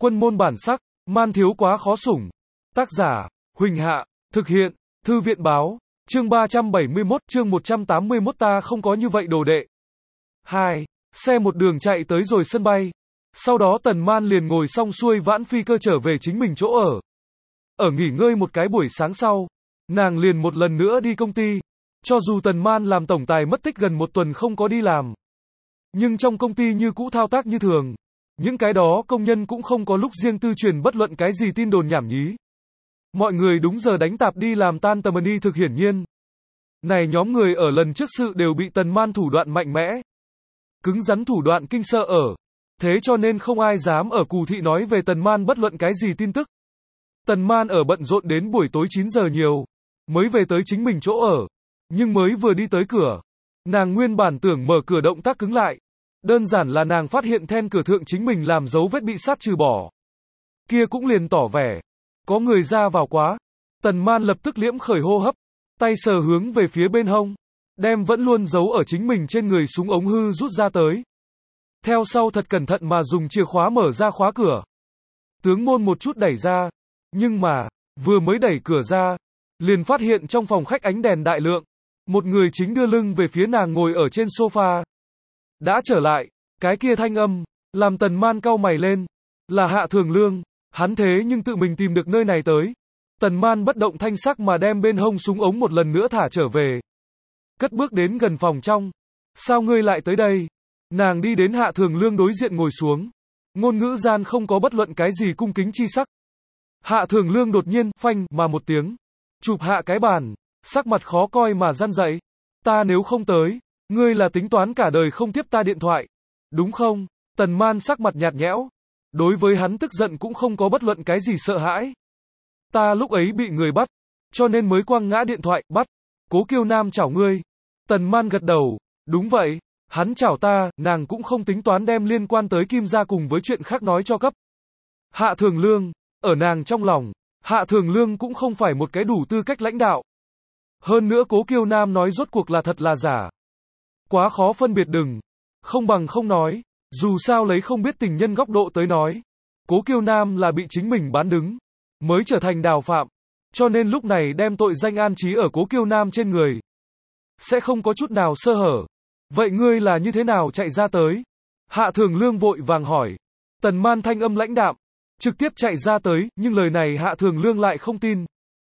Quân môn bản sắc, man thiếu quá khó sủng. Tác giả, Huỳnh Hạ, thực hiện, Thư viện báo, chương 371, chương 181 ta không có như vậy đồ đệ. 2. Xe một đường chạy tới rồi sân bay. Sau đó Tần Man liền ngồi xong xuôi vãn phi cơ trở về chính mình chỗ ở. Ở nghỉ ngơi một cái buổi sáng sau, nàng liền một lần nữa đi công ty. Cho dù Tần Man làm tổng tài mất tích gần một tuần không có đi làm, nhưng trong công ty như cũ thao tác như thường. Những cái đó công nhân cũng không có lúc riêng tư truyền bất luận cái gì tin đồn nhảm nhí. Mọi người đúng giờ đánh tạp đi làm tan tầm đi thực hiển nhiên. Này nhóm người ở lần trước sự đều bị Tần Man thủ đoạn mạnh mẽ, cứng rắn thủ đoạn kinh sợ ở. Thế cho nên không ai dám ở Cù Thị nói về Tần Man bất luận cái gì tin tức. Tần Man ở bận rộn đến buổi tối 9 giờ nhiều, mới về tới chính mình chỗ ở. Nhưng mới vừa đi tới cửa, nàng nguyên bản tưởng mở cửa động tác cứng lại. Đơn giản là nàng phát hiện then cửa thượng chính mình làm dấu vết bị sát trừ bỏ. Kia cũng liền tỏ vẻ, có người ra vào quá. Tần Man lập tức liễm khởi hô hấp, tay sờ hướng về phía bên hông, đem vẫn luôn giấu ở chính mình trên người súng ống hư rút ra tới. Theo sau thật cẩn thận mà dùng chìa khóa mở ra khóa cửa. Tướng môn một chút đẩy ra, nhưng mà, vừa mới đẩy cửa ra, liền phát hiện trong phòng khách ánh đèn đại lượng, một người chính đưa lưng về phía nàng ngồi ở trên sofa. Đã trở lại, cái kia thanh âm, làm Tần Man cau mày lên, là Hạ Thường Lương, hắn thế nhưng tự mình tìm được nơi này tới. Tần Man bất động thanh sắc mà đem bên hông súng ống một lần nữa thả trở về. Cất bước đến gần phòng trong. Sao ngươi lại tới đây? Nàng đi đến Hạ Thường Lương đối diện ngồi xuống. Ngôn ngữ gian không có bất luận cái gì cung kính chi sắc. Hạ Thường Lương đột nhiên, phanh, mà một tiếng. Chụp hạ cái bàn, sắc mặt khó coi mà răn dậy. Ta nếu không tới, ngươi là tính toán cả đời không tiếp ta điện thoại. Đúng không? Tần Man sắc mặt nhạt nhẽo. Đối với hắn tức giận cũng không có bất luận cái gì sợ hãi. Ta lúc ấy bị người bắt, cho nên mới quăng ngã điện thoại, bắt. Cố Kiêu Nam chảo ngươi. Tần Man gật đầu. Đúng vậy, hắn chảo ta, nàng cũng không tính toán đem liên quan tới Kim gia cùng với chuyện khác nói cho cấp. Hạ Thường Lương, ở nàng trong lòng, Hạ Thường Lương cũng không phải một cái đủ tư cách lãnh đạo. Hơn nữa Cố Kiêu Nam nói rốt cuộc là thật là giả. Quá khó phân biệt đừng. Không bằng không nói. Dù sao lấy không biết tình nhân góc độ tới nói. Cố Kiêu Nam là bị chính mình bán đứng, mới trở thành đào phạm. Cho nên lúc này đem tội danh an trí ở Cố Kiêu Nam trên người. Sẽ không có chút nào sơ hở. Vậy ngươi là như thế nào chạy ra tới? Hạ Thường Lương vội vàng hỏi. Tần Man thanh âm lãnh đạm. Trực tiếp chạy ra tới, nhưng lời này Hạ Thường Lương lại không tin.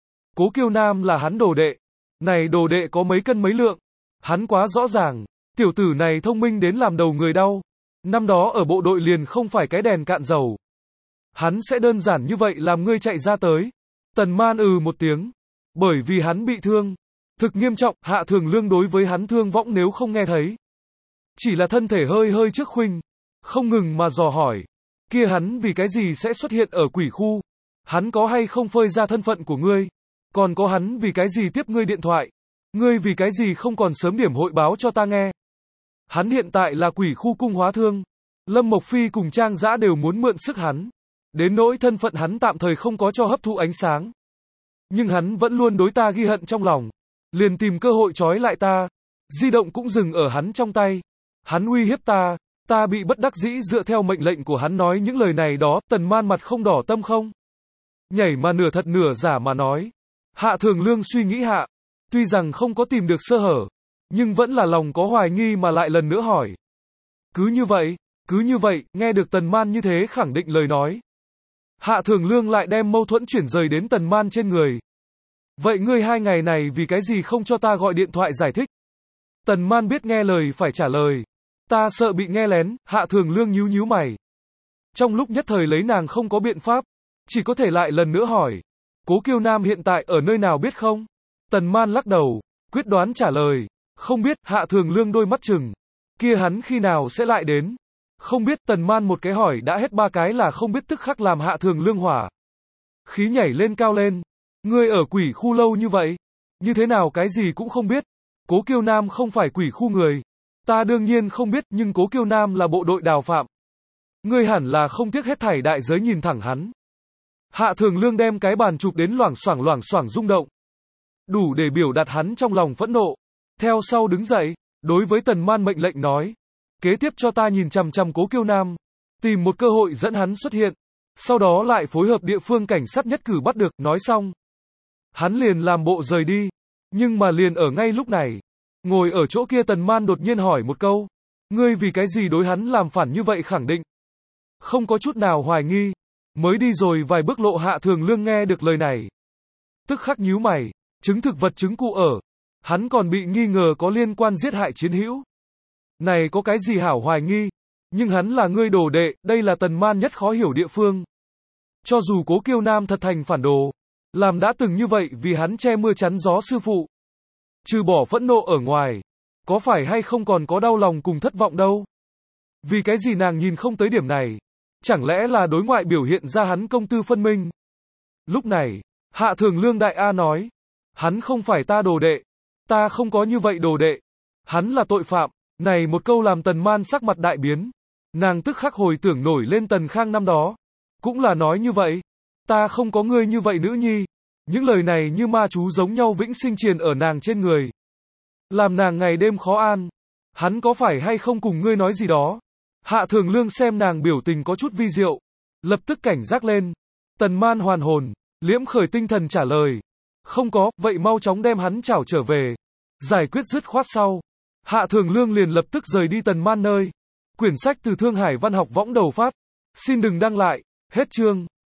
Cố Kiêu Nam là hắn đồ đệ. Này đồ đệ có mấy cân mấy lượng. Hắn quá rõ ràng. Tiểu tử này thông minh đến làm đầu người đau. Năm đó ở bộ đội liền không phải cái đèn cạn dầu. Hắn sẽ đơn giản như vậy làm ngươi chạy ra tới. Tần Man một tiếng. Bởi vì hắn bị thương. Thực nghiêm trọng, Hạ Thường Lương đối với hắn thương võng nếu không nghe thấy. Chỉ là thân thể hơi hơi trước khuynh. Không ngừng mà dò hỏi. Kia hắn vì cái gì sẽ xuất hiện ở quỷ khu? Hắn có hay không phơi ra thân phận của ngươi? Còn có hắn vì cái gì tiếp ngươi điện thoại? Ngươi vì cái gì không còn sớm điểm hội báo cho ta nghe? Hắn hiện tại là quỷ khu cung hóa thương. Lâm Mộc Phi cùng Trang Dã đều muốn mượn sức hắn. Đến nỗi thân phận hắn tạm thời không có cho hấp thụ ánh sáng. Nhưng hắn vẫn luôn đối ta ghi hận trong lòng. Liền tìm cơ hội trói lại ta. Di động cũng dừng ở hắn trong tay. Hắn uy hiếp ta. Ta bị bất đắc dĩ dựa theo mệnh lệnh của hắn nói những lời này đó. Tần Man mặt không đỏ tâm không nhảy mà nửa thật nửa giả mà nói. Hạ Thường Lương suy nghĩ hạ. Tuy rằng không có tìm được sơ hở, nhưng vẫn là lòng có hoài nghi mà lại lần nữa hỏi. Cứ như vậy, nghe được Tần Man như thế khẳng định lời nói. Hạ Thường Lương lại đem mâu thuẫn chuyển rời đến Tần Man trên người. Vậy ngươi 2 ngày này vì cái gì không cho ta gọi điện thoại giải thích? Tần Man biết nghe lời phải trả lời. Ta sợ bị nghe lén, Hạ Thường Lương nhíu nhíu mày. Trong lúc nhất thời lấy nàng không có biện pháp, chỉ có thể lại lần nữa hỏi. Cố Kiêu Nam hiện tại ở nơi nào biết không? Tần Man lắc đầu, quyết đoán trả lời. Không biết, Hạ Thường Lương đôi mắt chừng. Kia hắn khi nào sẽ lại đến? Không biết, Tần Man một cái hỏi đã hết 3 cái là không biết tức khắc làm Hạ Thường Lương hỏa. Khí nhảy lên cao lên. Ngươi ở quỷ khu lâu như vậy? Như thế nào cái gì cũng không biết? Cố Kiêu Nam không phải quỷ khu người. Ta đương nhiên không biết, nhưng Cố Kiêu Nam là bộ đội đào phạm. Ngươi hẳn là không tiếc hết thảy đại giới nhìn thẳng hắn. Hạ Thường Lương đem cái bàn chụp đến loảng xoảng rung động. Đủ để biểu đạt hắn trong lòng phẫn nộ. Theo sau đứng dậy, đối với Tần Man mệnh lệnh nói. Kế tiếp cho ta nhìn chằm chằm Cố Kiêu Nam. Tìm một cơ hội dẫn hắn xuất hiện. sau đó lại phối hợp địa phương cảnh sát nhất cử bắt được, nói xong. Hắn liền làm bộ rời đi, nhưng mà liền ở ngay lúc này, ngồi ở chỗ kia Tần Man đột nhiên hỏi một câu, ngươi vì cái gì đối hắn làm phản như vậy khẳng định, không có chút nào hoài nghi, mới đi rồi vài bước lộ Hạ Thường Lương nghe được lời này. Tức khắc nhíu mày, chứng thực vật chứng cụ ở, hắn còn bị nghi ngờ có liên quan giết hại chiến hữu. Này có cái gì hảo hoài nghi, nhưng hắn là ngươi đồ đệ, đây là Tần Man nhất khó hiểu địa phương. Cho dù Cố Kiêu Nam thật thành phản đồ, làm đã từng như vậy vì hắn che mưa chắn gió sư phụ. Trừ bỏ phẫn nộ ở ngoài, có phải hay không còn có đau lòng cùng thất vọng đâu. Vì cái gì nàng nhìn không tới điểm này, chẳng lẽ là đối ngoại biểu hiện ra hắn công tư phân minh. Lúc này, Hạ Thường Lương đại A nói, hắn không phải ta đồ đệ, ta không có như vậy đồ đệ, hắn là tội phạm. Này một câu làm Tần Man sắc mặt đại biến, nàng tức khắc hồi tưởng nổi lên Tần Khang năm đó, cũng là nói như vậy, ta không có ngươi như vậy nữ nhi. Những lời này như ma chú giống nhau vĩnh sinh triền ở nàng trên người, làm nàng ngày đêm khó an. Hắn có phải hay không cùng ngươi nói gì đó? Hạ Thường Lương xem nàng biểu tình có chút vi diệu, lập tức cảnh giác lên. Tần Man hoàn hồn, liễm khởi tinh thần trả lời, không có, vậy mau chóng đem hắn trảo trở về, giải quyết dứt khoát sau. Hạ Thường Lương liền lập tức rời đi Tần Man nơi. Quyển sách từ Thương Hải Văn học võng đầu phát. Xin đừng đăng lại. Hết chương.